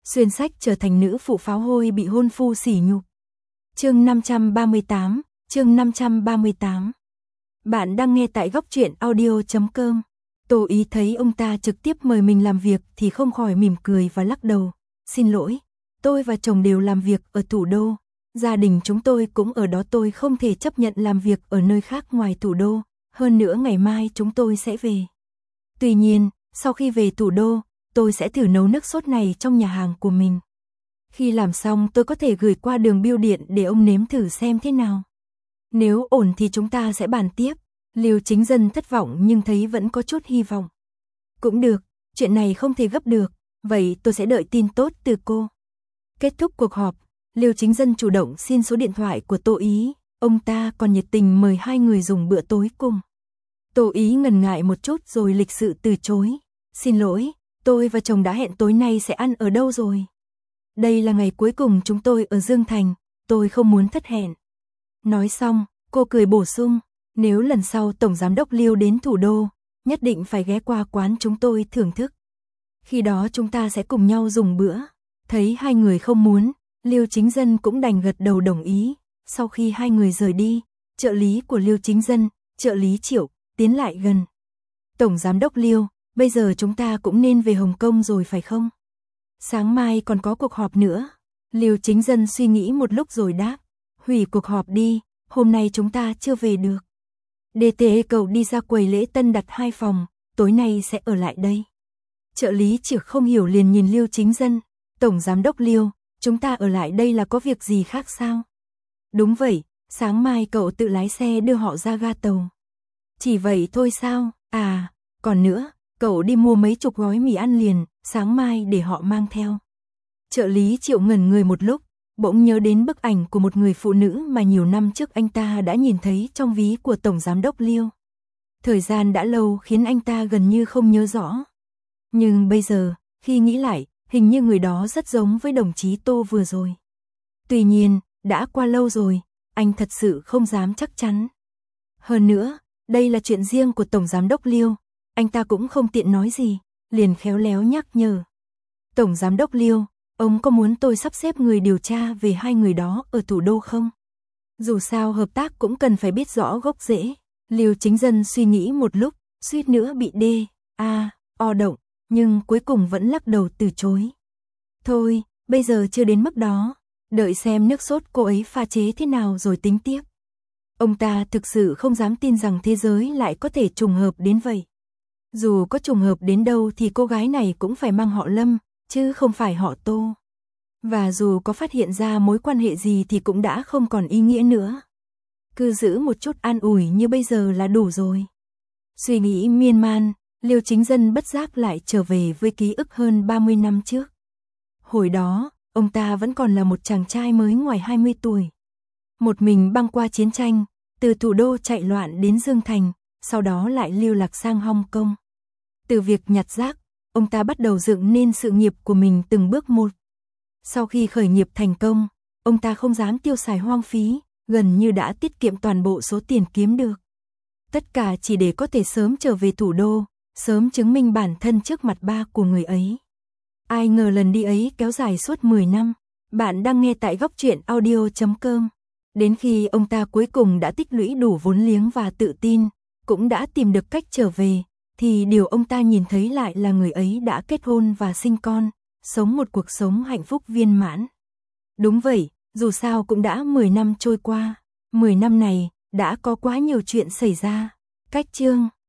xuyên sách trở thành nữ phụ pháo hôi bị hôn phu sỉ nhục. Chương 538. Bạn đang nghe tại góc truyện audio.com. Tô Ý thấy ông ta trực tiếp mời mình làm việc thì không khỏi mỉm cười và lắc đầu. Xin lỗi, tôi và chồng đều làm việc ở thủ đô. Gia đình chúng tôi cũng ở đó, tôi không thể chấp nhận làm việc ở nơi khác ngoài thủ đô. Hơn nữa ngày mai chúng tôi sẽ về. Tuy nhiên, sau khi về thủ đô, tôi sẽ thử nấu nước sốt này trong nhà hàng của mình. Khi làm xong tôi có thể gửi qua đường bưu điện để ông nếm thử xem thế nào. Nếu ổn thì chúng ta sẽ bàn tiếp. Lưu Chính Dân thất vọng nhưng thấy vẫn có chút hy vọng. Cũng được, chuyện này không thể gấp được, vậy tôi sẽ đợi tin tốt từ cô. Kết thúc cuộc họp, Lưu Chính Dân chủ động xin số điện thoại của Tô Ý, ông ta còn nhiệt tình mời hai người dùng bữa tối cùng. Tô Ý ngần ngại một chút rồi lịch sự từ chối. Xin lỗi, tôi và chồng đã hẹn tối nay sẽ ăn ở đâu rồi. Đây là ngày cuối cùng chúng tôi ở Dương Thành, tôi không muốn thất hẹn. Nói xong, cô cười bổ sung, nếu lần sau Tổng Giám đốc Lưu đến thủ đô, nhất định phải ghé qua quán chúng tôi thưởng thức. Khi đó chúng ta sẽ cùng nhau dùng bữa. Thấy hai người không muốn, Lưu Chính Dân cũng đành gật đầu đồng ý. Sau khi hai người rời đi, trợ lý của Lưu Chính Dân, trợ lý Triệu, tiến lại gần. Tổng Giám đốc Lưu, bây giờ chúng ta cũng nên về Hồng Kông rồi phải không? Sáng mai còn có cuộc họp nữa. Lưu Chính Dân suy nghĩ một lúc rồi đáp, hủy cuộc họp đi, hôm nay chúng ta chưa về được. DTE cậu đi ra quầy lễ tân đặt 2 phòng, tối nay sẽ ở lại đây. Trợ lý Triệu không hiểu liền nhìn Lưu Chính Dân, Tổng Giám đốc Lưu, chúng ta ở lại đây là có việc gì khác sao? Đúng vậy, sáng mai cậu tự lái xe đưa họ ra ga tàu. Chỉ vậy thôi sao? À, còn nữa, cậu đi mua mấy chục gói mì ăn liền, sáng mai để họ mang theo. Trợ lý Triệu ngẩn người một lúc, bỗng nhớ đến bức ảnh của một người phụ nữ mà nhiều năm trước anh ta đã nhìn thấy trong ví của Tổng Giám đốc Lưu. Thời gian đã lâu khiến anh ta gần như không nhớ rõ. Nhưng bây giờ, khi nghĩ lại, hình như người đó rất giống với đồng chí Tô vừa rồi. Tuy nhiên, đã qua lâu rồi, anh thật sự không dám chắc chắn. Hơn nữa, đây là chuyện riêng của Tổng Giám đốc Lưu, anh ta cũng không tiện nói gì, liền khéo léo nhắc nhở. Tổng Giám đốc Lưu, ông có muốn tôi sắp xếp người điều tra về hai người đó ở thủ đô không? Dù sao hợp tác cũng cần phải biết rõ gốc rễ. Lưu Chính Dân suy nghĩ một lúc, suýt nữa bị o động, nhưng cuối cùng vẫn lắc đầu từ chối. Thôi, bây giờ chưa đến mức đó, đợi xem nước sốt cô ấy pha chế thế nào rồi tính tiếp. Ông ta thực sự không dám tin rằng thế giới lại có thể trùng hợp đến vậy. Dù có trùng hợp đến đâu thì cô gái này cũng phải mang họ Lâm, chứ không phải họ Tô. Và dù có phát hiện ra mối quan hệ gì thì cũng đã không còn ý nghĩa nữa. Cứ giữ một chút an ủi như bây giờ là đủ rồi. Suy nghĩ miên man, Lưu Chính Dân bất giác lại trở về với ký ức hơn 30 năm trước. Hồi đó, ông ta vẫn còn là một chàng trai mới ngoài 20 tuổi. Một mình băng qua chiến tranh, từ thủ đô chạy loạn đến Dương Thành, sau đó lại lưu lạc sang Hong Kong. Từ việc nhặt rác, ông ta bắt đầu dựng nên sự nghiệp của mình từng bước một. Sau khi khởi nghiệp thành công, ông ta không dám tiêu xài hoang phí, gần như đã tiết kiệm toàn bộ số tiền kiếm được. Tất cả chỉ để có thể sớm trở về thủ đô, sớm chứng minh bản thân trước mặt ba của người ấy. Ai ngờ lần đi ấy kéo dài suốt 10 năm. Bạn đang nghe tại góc truyện audio.com. Đến khi ông ta cuối cùng đã tích lũy đủ vốn liếng và tự tin, cũng đã tìm được cách trở về, thì điều ông ta nhìn thấy lại là người ấy đã kết hôn và sinh con, sống một cuộc sống hạnh phúc viên mãn. Đúng vậy, dù sao cũng đã 10 năm trôi qua, 10 năm này đã có quá nhiều chuyện xảy ra. Cách chương